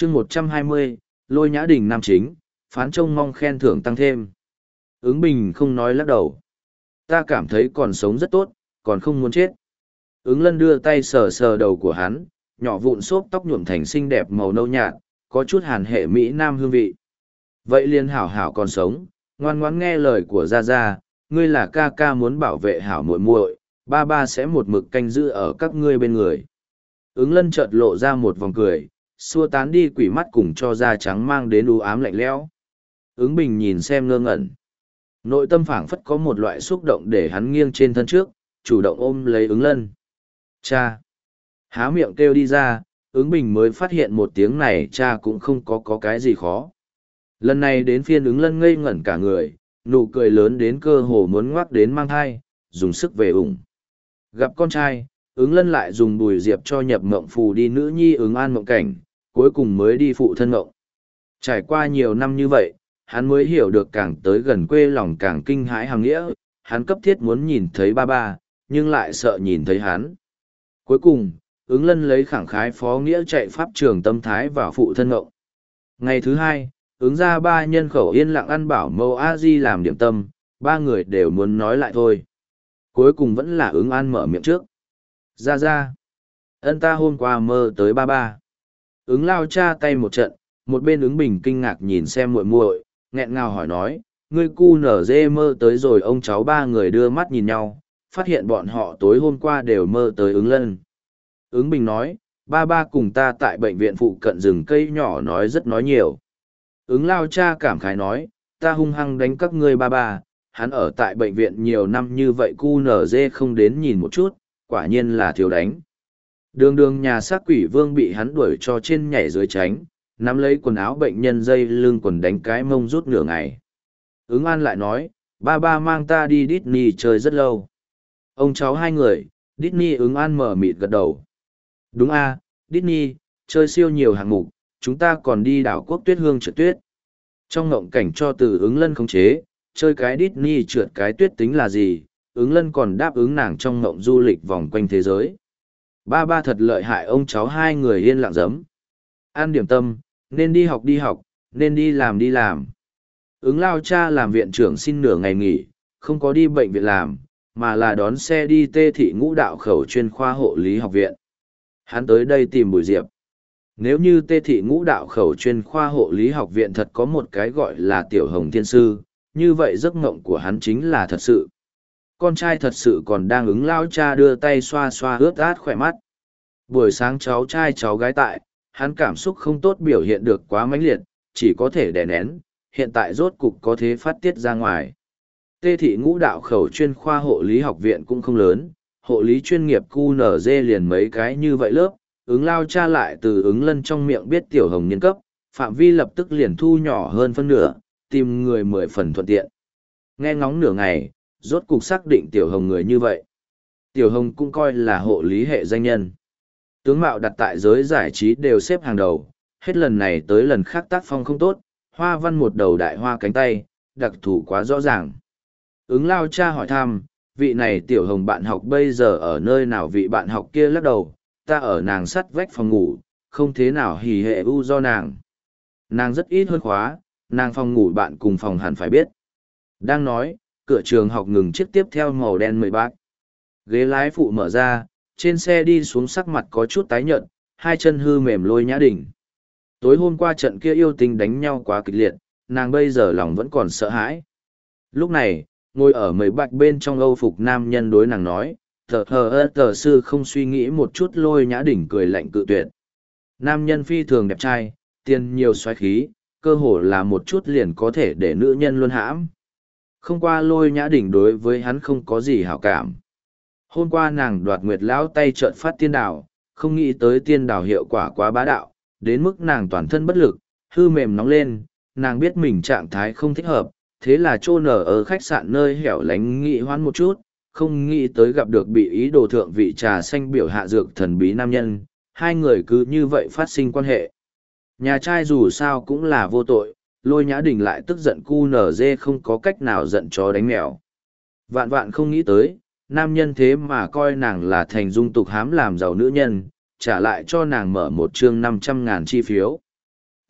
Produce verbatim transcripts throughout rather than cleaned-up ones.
chương một trăm hai mươi, Lôi Nhã Đình nam chính, phán trông mong khen thưởng tăng thêm. Ứng Bình không nói lắc đầu. Ta cảm thấy còn sống rất tốt, còn không muốn chết. Ứng Lân đưa tay sờ sờ đầu của hắn, nhỏ vụn xốp tóc nhuộm thành xinh đẹp màu nâu nhạt, có chút hàn hệ Mỹ Nam hương vị. Vậy liền hảo hảo còn sống, ngoan ngoãn nghe lời của Gia Gia, ngươi là ca ca muốn bảo vệ hảo muội muội, ba ba sẽ một mực canh giữ ở các ngươi bên người. Ứng Lân chợt lộ ra một vòng cười, xua tán đi quỷ mắt cùng cho da trắng mang đến u ám lạnh lẽo. Ứng Bình nhìn xem ngơ ngẩn. Nội tâm phảng phất có một loại xúc động để hắn nghiêng trên thân trước, chủ động ôm lấy Ứng Lân. Cha! Há miệng kêu đi ra, Ứng Bình mới phát hiện một tiếng này cha cũng không có có cái gì khó. Lần này đến phiên Ứng Lân ngây ngẩn cả người, nụ cười lớn đến cơ hồ muốn ngoác đến mang thai, dùng sức về ủng. Gặp con trai, Ứng Lân lại dùng Bùi Diệp cho nhập mộng phù đi nữ nhi Ứng An mộng cảnh, cuối cùng mới đi phụ thân mộng. Trải qua nhiều năm như vậy, hắn mới hiểu được càng tới gần quê lòng càng kinh hãi hàng nghĩa, hắn cấp thiết muốn nhìn thấy ba ba, nhưng lại sợ nhìn thấy hắn. Cuối cùng, Ứng Lân lấy khẳng khái phó nghĩa chạy pháp trường tâm thái vào phụ thân mộng. Ngày thứ hai, Ứng ra ba nhân khẩu yên lặng ăn bảo mâu a di làm điểm tâm, ba người đều muốn nói lại thôi. Cuối cùng vẫn là Ứng An mở miệng trước. Ra ra. Ân ta hôm qua mơ tới ba ba. Ứng lao cha tay một trận, một bên Ứng Bình kinh ngạc nhìn xem muội muội, nghẹn ngào hỏi nói, ngươi cu nở dê mơ tới rồi. Ông cháu ba người đưa mắt nhìn nhau, phát hiện bọn họ tối hôm qua đều mơ tới Ứng Lân. Ứng Bình nói, ba ba cùng ta tại bệnh viện phụ cận rừng cây nhỏ nói rất nói nhiều. Ứng lao cha cảm khái nói, ta hung hăng đánh các ngươi ba ba, hắn ở tại bệnh viện nhiều năm như vậy cu nở dê không đến nhìn một chút, quả nhiên là thiếu đánh. Đường đường nhà xác quỷ vương bị hắn đuổi cho trên nhảy dưới tránh, nắm lấy quần áo bệnh nhân dây lưng quần đánh cái mông rút nửa ngày. Ứng An lại nói, ba ba mang ta đi Disney chơi rất lâu. Ông cháu hai người, Disney Ứng An mở mịt gật đầu. Đúng a, à, Disney, chơi siêu nhiều hạng mục, chúng ta còn đi đảo quốc tuyết hương trượt tuyết. Trong ngộng cảnh cho từ Ứng Lân khống chế, chơi cái Disney trượt cái tuyết tính là gì, Ứng Lân còn đáp ứng nàng trong ngộng du lịch vòng quanh thế giới. Ba ba thật lợi hại, ông cháu hai người yên lặng giấm. An điểm tâm, nên đi học đi học, nên đi làm đi làm. Ứng lao cha làm viện trưởng xin nửa ngày nghỉ, không có đi bệnh viện làm, mà là đón xe đi Tê Thị Ngũ Đạo Khẩu chuyên khoa hộ lý học viện. Hắn tới đây tìm Bùi Diệp. Nếu như Tê Thị Ngũ Đạo Khẩu chuyên khoa hộ lý học viện thật có một cái gọi là Tiểu Hồng Thiên Sư, như vậy giấc mộng của hắn chính là thật sự. Con trai thật sự còn đang Ứng lao cha đưa tay xoa xoa ướt át khỏe mắt. Buổi sáng cháu trai cháu gái tại, hắn cảm xúc không tốt biểu hiện được quá mãnh liệt, chỉ có thể đè nén, hiện tại rốt cục có thế phát tiết ra ngoài. Tê Thị Ngũ Đạo Khẩu chuyên khoa hộ lý học viện cũng không lớn, hộ lý chuyên nghiệp cu nở dê liền mấy cái như vậy lớp, Ứng lao cha lại từ Ứng Lân trong miệng biết Tiểu Hồng niên cấp, phạm vi lập tức liền thu nhỏ hơn phân nửa, tìm người mười phần thuận tiện. Nghe ngóng nửa ngày, rốt cục xác định Tiểu Hồng người như vậy. Tiểu Hồng cũng coi là hộ lý hệ danh nhân. Tướng mạo đặt tại giới giải trí đều xếp hàng đầu, hết lần này tới lần khác tác phong không tốt, hoa văn một đầu đại hoa cánh tay, đặc thù quá rõ ràng. Ứng lao cha hỏi thăm, vị này Tiểu Hồng bạn học bây giờ ở nơi nào? Vị bạn học kia lắc đầu, ta ở nàng sắt vách phòng ngủ, không thế nào hỉ hệ u do nàng. Nàng rất ít hơn khóa, nàng phòng ngủ bạn cùng phòng hẳn phải biết. Đang nói, cửa trường học ngừng chiếc tiếp theo màu đen mười bát. Ghế lái phụ mở ra, trên xe đi xuống sắc mặt có chút tái nhợt, hai chân hư mềm Lôi Nhã Đình. Tối hôm qua trận kia yêu tinh đánh nhau quá kịch liệt, nàng bây giờ lòng vẫn còn sợ hãi. Lúc này, ngồi ở mấy bạch bên trong âu phục nam nhân đối nàng nói, tờ hờ ơ tờ sư không suy nghĩ một chút. Lôi Nhã Đình cười lạnh cự tuyệt. Nam nhân phi thường đẹp trai, tiền nhiều xoáy khí, cơ hồ là một chút liền có thể để nữ nhân luôn hãm. Không qua Lôi Nhã Đình đối với hắn không có gì hảo cảm. Hôm qua nàng đoạt Nguyệt lão tay trợn phát tiên đào, không nghĩ tới tiên đào hiệu quả quá bá đạo, đến mức nàng toàn thân bất lực, hư mềm nóng lên, nàng biết mình trạng thái không thích hợp, thế là chôn ở ở khách sạn nơi hẻo lánh nghị hoãn một chút, không nghĩ tới gặp được bị ý đồ thượng vị trà xanh biểu hạ dược thần bí nam nhân, hai người cứ như vậy phát sinh quan hệ. Nhà trai dù sao cũng là vô tội, Lôi Nhã Đình lại tức giận cu nở dê không có cách nào giận chó đánh mèo. Vạn vạn không nghĩ tới, nam nhân thế mà coi nàng là thành dung tục hám làm giàu nữ nhân, trả lại cho nàng mở một chương năm trăm ngàn chi phiếu.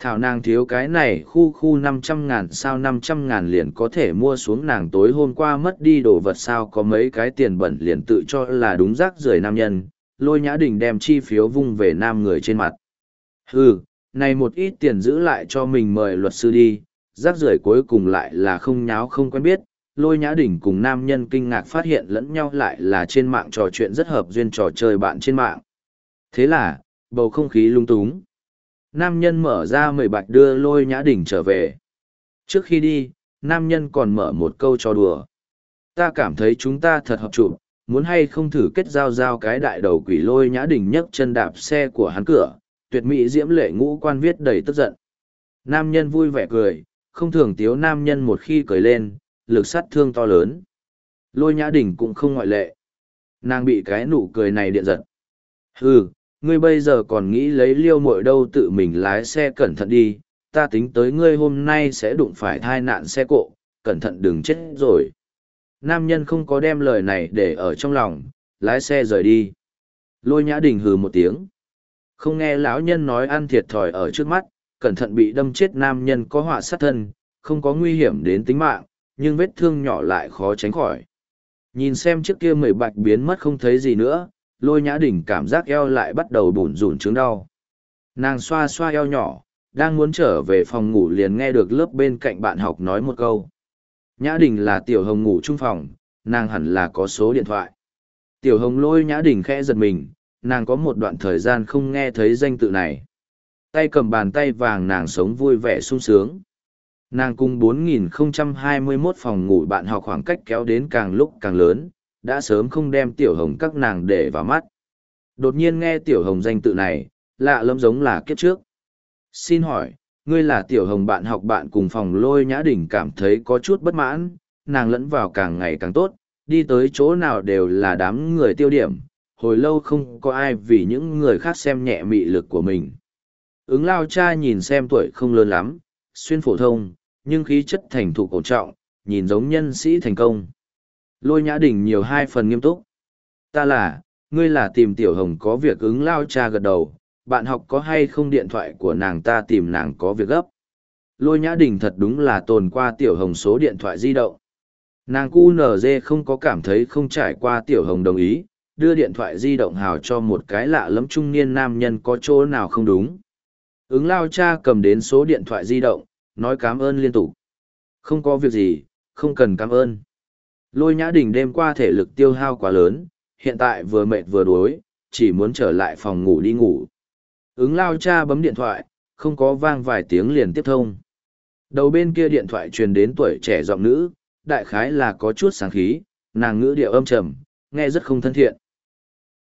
Thảo nàng thiếu cái này khu khu năm trăm ngàn sao năm trăm ngàn liền có thể mua xuống nàng tối hôm qua mất đi đồ vật sao có mấy cái tiền bẩn liền tự cho là đúng rác rưởi nam nhân, Lôi Nhã Đình đem chi phiếu vung về nam người trên mặt. Hừ, này một ít tiền giữ lại cho mình mời luật sư đi, rác rưởi cuối cùng lại là không nháo không quen biết. Lôi Nhã Đình cùng nam nhân kinh ngạc phát hiện lẫn nhau lại là trên mạng trò chuyện rất hợp duyên trò chơi bạn trên mạng. Thế là, bầu không khí lung túng. Nam nhân mở ra mười bạch đưa Lôi Nhã Đình trở về. Trước khi đi, nam nhân còn mở một câu trò đùa. Ta cảm thấy chúng ta thật hợp chủ, muốn hay không thử kết giao giao cái đại đầu quỷ. Lôi Nhã Đình nhấc chân đạp xe của hắn cửa, tuyệt mỹ diễm lệ ngũ quan viết đầy tức giận. Nam nhân vui vẻ cười, không thường tiếu nam nhân một khi cười lên, lực sát thương to lớn. Lôi Nhã Đình cũng không ngoại lệ. Nàng bị cái nụ cười này điện giật. Hừ, ngươi bây giờ còn nghĩ lấy liêu muội đâu, tự mình lái xe cẩn thận đi, ta tính tới ngươi hôm nay sẽ đụng phải thai nạn xe cộ, cẩn thận đừng chết rồi. Nam nhân không có đem lời này để ở trong lòng, lái xe rời đi. Lôi Nhã Đình hừ một tiếng. Không nghe lão nhân nói ăn thiệt thòi ở trước mắt, cẩn thận bị đâm chết. Nam nhân có họa sát thân, không có nguy hiểm đến tính mạng, nhưng vết thương nhỏ lại khó tránh khỏi. Nhìn xem chiếc kia mười bạch biến mất không thấy gì nữa, Lôi Nhã Đình cảm giác eo lại bắt đầu bủn rủn chứng đau. Nàng xoa xoa eo nhỏ, đang muốn trở về phòng ngủ liền nghe được lớp bên cạnh bạn học nói một câu. Nhã Đình là Tiểu Hồng ngủ chung phòng, nàng hẳn là có số điện thoại. Tiểu Hồng Lôi Nhã Đình khẽ giật mình, nàng có một đoạn thời gian không nghe thấy danh tự này. Tay cầm bàn tay vàng nàng sống vui vẻ sung sướng. Nàng cùng bốn nghìn không trăm hai mươi mốt phòng ngủ bạn học khoảng cách kéo đến càng lúc càng lớn, đã sớm không đem Tiểu Hồng các nàng để vào mắt. Đột nhiên nghe Tiểu Hồng danh tự này, lạ lẫm giống là kiếp trước. Xin hỏi, ngươi là Tiểu Hồng bạn học bạn cùng phòng? Lôi Nhã Đình cảm thấy có chút bất mãn, nàng lẫn vào càng ngày càng tốt, đi tới chỗ nào đều là đám người tiêu điểm, hồi lâu không có ai vì những người khác xem nhẹ mị lực của mình. Ứng lao cha nhìn xem tuổi không lớn lắm, xuyên phổ thông, nhưng khí chất thành thục ổn trọng, nhìn giống nhân sĩ thành công. Lôi Nhã Đình nhiều hai phần nghiêm túc. Ta là, ngươi là tìm Tiểu Hồng có việc? Ứng lao cha gật đầu, bạn học có hay không điện thoại của nàng, ta tìm nàng có việc gấp. Lôi Nhã Đình thật đúng là tồn qua Tiểu Hồng số điện thoại di động. Nàng cu nở dê không có cảm thấy không trải qua Tiểu Hồng đồng ý, đưa điện thoại di động hào cho một cái lạ lẫm trung niên nam nhân có chỗ nào không đúng. Ứng lao cha cầm đến số điện thoại di động, nói cảm ơn liên tục. Không có việc gì, không cần cảm ơn. Lôi Nhã Đình đêm qua thể lực tiêu hao quá lớn, hiện tại vừa mệt vừa đuối, chỉ muốn trở lại phòng ngủ đi ngủ. Ứng lao cha bấm điện thoại, không có vang vài tiếng liền tiếp thông. Đầu bên kia điện thoại truyền đến tuổi trẻ giọng nữ, đại khái là có chút sáng khí, nàng ngữ điệu âm trầm, nghe rất không thân thiện.